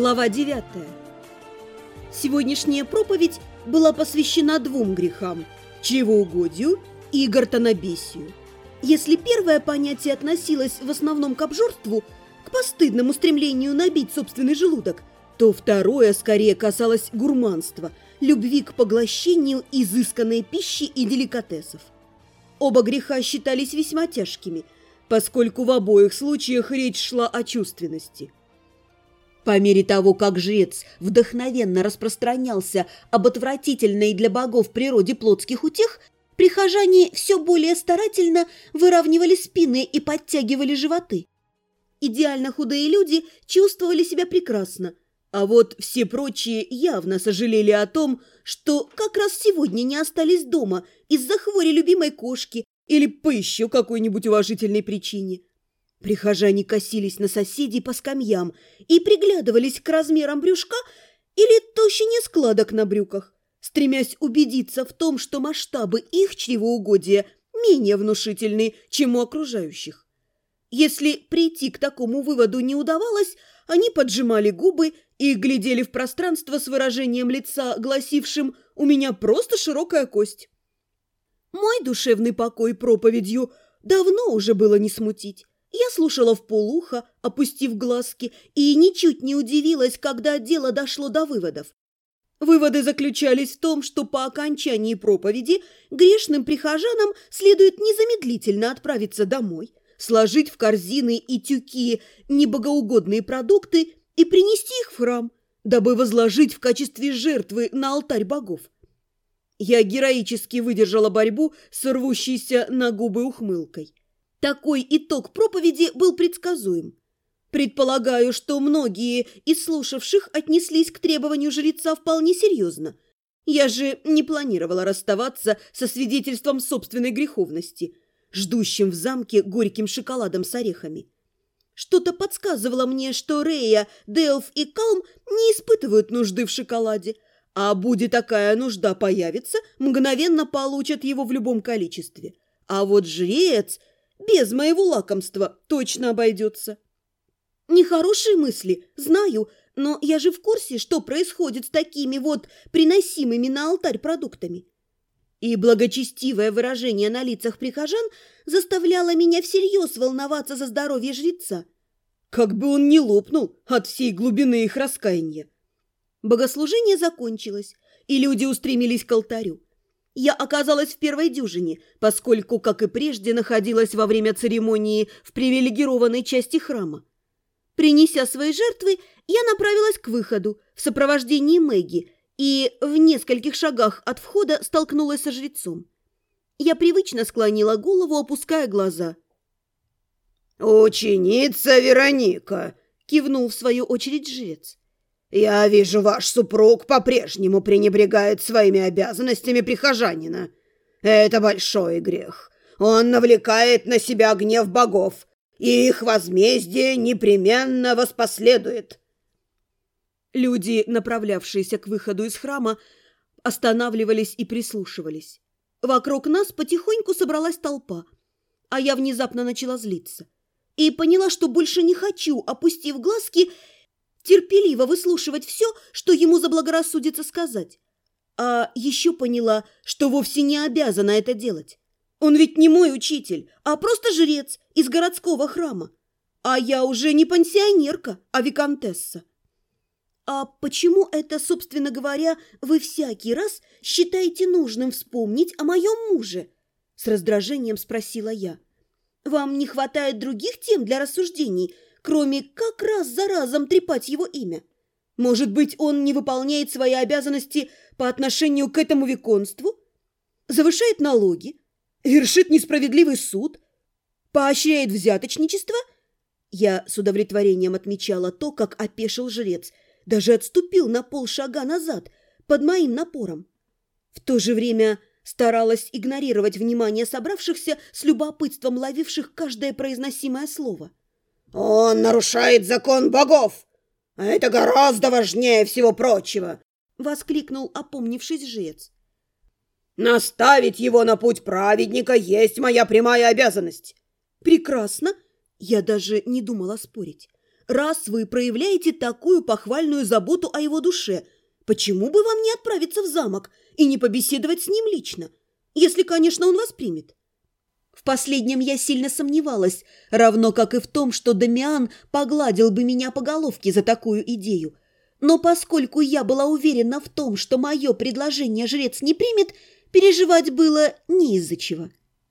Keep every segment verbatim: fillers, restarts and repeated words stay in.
Глава девятая. Сегодняшняя проповедь была посвящена двум грехам – чревоугодию и гортанобесию. Если первое понятие относилось в основном к обжорству, к постыдному стремлению набить собственный желудок, то второе скорее касалось гурманства, любви к поглощению изысканной пищи и деликатесов. Оба греха считались весьма тяжкими, поскольку в обоих случаях речь шла о чувственности. По мере того, как жрец вдохновенно распространялся об отвратительной для богов природе плотских утех, прихожане все более старательно выравнивали спины и подтягивали животы. Идеально худые люди чувствовали себя прекрасно, а вот все прочие явно сожалели о том, что как раз сегодня не остались дома из-за хвори любимой кошки или по еще какой-нибудь уважительной причине. Прихожане косились на соседей по скамьям и приглядывались к размерам брюшка или толщине складок на брюках, стремясь убедиться в том, что масштабы их чревоугодия менее внушительны, чем у окружающих. Если прийти к такому выводу не удавалось, они поджимали губы и глядели в пространство с выражением лица, гласившим «У меня просто широкая кость». Мой душевный покой проповедью давно уже было не смутить. Я слушала вполуха, опустив глазки, и ничуть не удивилась, когда дело дошло до выводов. Выводы заключались в том, что по окончании проповеди грешным прихожанам следует незамедлительно отправиться домой, сложить в корзины и тюки небогоугодные продукты и принести их в храм, дабы возложить в качестве жертвы на алтарь богов. Я героически выдержала борьбу с рвущейся на губы ухмылкой. Такой итог проповеди был предсказуем. Предполагаю, что многие из слушавших отнеслись к требованию жреца вполне серьезно. Я же не планировала расставаться со свидетельством собственной греховности, ждущим в замке горьким шоколадом с орехами. Что-то подсказывало мне, что Рея, Делф и Калм не испытывают нужды в шоколаде, а будет такая нужда появится, мгновенно получат его в любом количестве. А вот жрец без моего лакомства точно обойдется. Нехорошие мысли, знаю, но я же в курсе, что происходит с такими вот приносимыми на алтарь продуктами. И благочестивое выражение на лицах прихожан заставляло меня всерьез волноваться за здоровье жреца. Как бы он ни лопнул от всей глубины их раскаяния. Богослужение закончилось, и люди устремились к алтарю. Я оказалась в первой дюжине, поскольку, как и прежде, находилась во время церемонии в привилегированной части храма. Принеся свои жертвы, я направилась к выходу в сопровождении Мэгги и в нескольких шагах от входа столкнулась со жрецом. Я привычно склонила голову, опуская глаза. «Ученица Вероника!» – кивнул в свою очередь жрец. «Я вижу, ваш супруг по-прежнему пренебрегает своими обязанностями прихожанина. Это большой грех. Он навлекает на себя гнев богов, и их возмездие непременно воспоследует». Люди, направлявшиеся к выходу из храма, останавливались и прислушивались. Вокруг нас потихоньку собралась толпа, а я внезапно начала злиться и поняла, что больше не хочу, опустив глазки, терпеливо выслушивать все, что ему заблагорассудится сказать. А еще поняла, что вовсе не обязана это делать. Он ведь не мой учитель, а просто жрец из городского храма. А я уже не пансионерка, а виконтесса. «А почему это, собственно говоря, вы всякий раз считаете нужным вспомнить о моем муже?» С раздражением спросила я. «Вам не хватает других тем для рассуждений, кроме как раз за разом трепать его имя? Может быть, он не выполняет свои обязанности по отношению к этому виконству? Завышает налоги? Вершит несправедливый суд? Поощряет взяточничество?» Я с удовлетворением отмечала то, как опешил жрец, даже отступил на полшага назад под моим напором. В то же время старалась игнорировать внимание собравшихся с любопытством ловивших каждое произносимое слово. «Он нарушает закон богов! А это гораздо важнее всего прочего!» — воскликнул опомнившись жрец. «Наставить его на путь праведника есть моя прямая обязанность». «Прекрасно!» — я даже не думала спорить. раз вы проявляете такую похвальную заботу о его душе, почему бы вам не отправиться в замок и не побеседовать с ним лично, если, конечно, он вас примет? В последнем я сильно сомневалась, равно как и в том, что Дамиан погладил бы меня по головке за такую идею. Но поскольку я была уверена в том, что мое предложение жрец не примет, переживать было не из-за чего.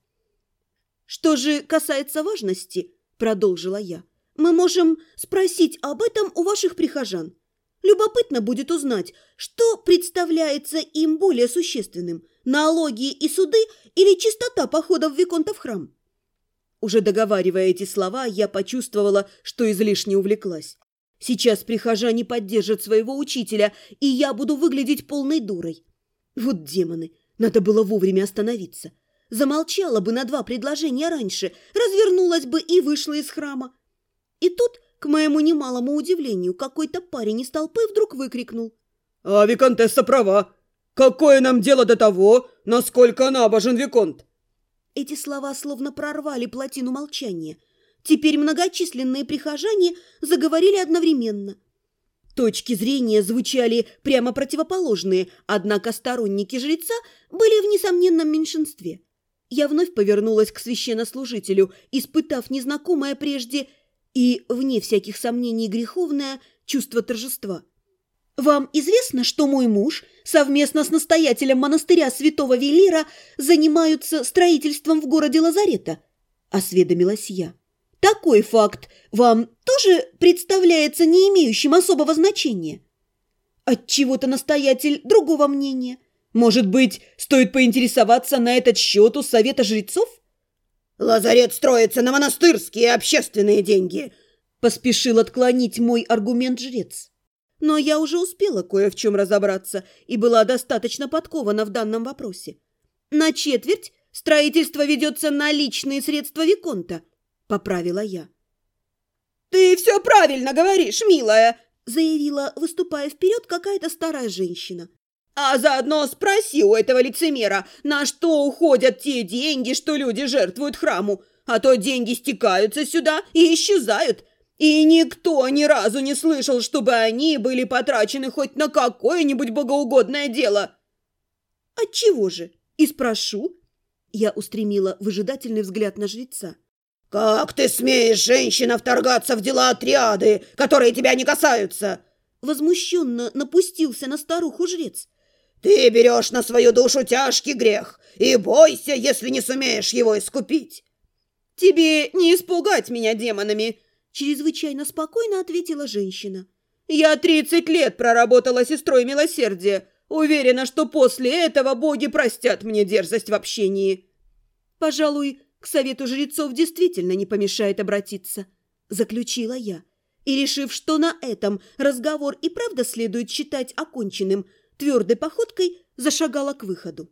«Что же касается важности, — продолжила я, — мы можем спросить об этом у ваших прихожан. Любопытно будет узнать, что представляется им более существенным – налоги и суды или чистота походов виконта в храм». Уже договаривая эти слова, я почувствовала, что излишне увлеклась. Сейчас прихожане поддержат своего учителя, и я буду выглядеть полной дурой. Вот демоны, надо было вовремя остановиться. Замолчала бы на два предложения раньше, развернулась бы и вышла из храма. И тут, к моему немалому удивлению, какой-то парень из толпы вдруг выкрикнул: «А виконтесса права! Какое нам дело до того, насколько набожен виконт?» Эти слова словно прорвали плотину молчания. Теперь многочисленные прихожане заговорили одновременно. Точки зрения звучали прямо противоположные, однако сторонники жреца были в несомненном меньшинстве. Я вновь повернулась к священнослужителю, испытав незнакомое прежде и, вне всяких сомнений, греховное чувство торжества. «Вам известно, что мой муж совместно с настоятелем монастыря святого Велира занимаются строительством в городе Лазарета?» – осведомилась я. «Такой факт вам тоже представляется не имеющим особого значения?» Отчего-то настоятель другого мнения. Может быть, стоит поинтересоваться на этот счет у совета жрецов? «Лазарет строится на монастырские и общественные деньги», – поспешил отклонить мой аргумент жрец. Но я уже успела кое в чем разобраться и была достаточно подкована в данном вопросе. На четверть строительство ведется на личные средства виконта, поправила я. «Ты все правильно говоришь, милая», заявила, выступая вперед, какая-то старая женщина. «А заодно спроси у этого лицемера, на что уходят те деньги, что люди жертвуют храму, а то деньги стекаются сюда и исчезают. И никто ни разу не слышал, чтобы они были потрачены хоть на какое-нибудь богоугодное дело». «Отчего же? И спрошу». Я устремила выжидательный взгляд на жреца. «Как ты смеешь, женщина, вторгаться в дела отряды, которые тебя не касаются?» Возмущенно напустился на старуху жрец. «Ты берешь на свою душу тяжкий грех, и бойся, если не сумеешь его искупить». «Тебе не испугать меня демонами», — чрезвычайно спокойно ответила женщина. «Я тридцать лет проработала сестрой милосердия. Уверена, что после этого боги простят мне дерзость в общении». «Пожалуй, к совету жрецов действительно не помешает обратиться», — заключила я. И, решив, что на этом разговор и правда следует считать оконченным, твердой походкой зашагала к выходу.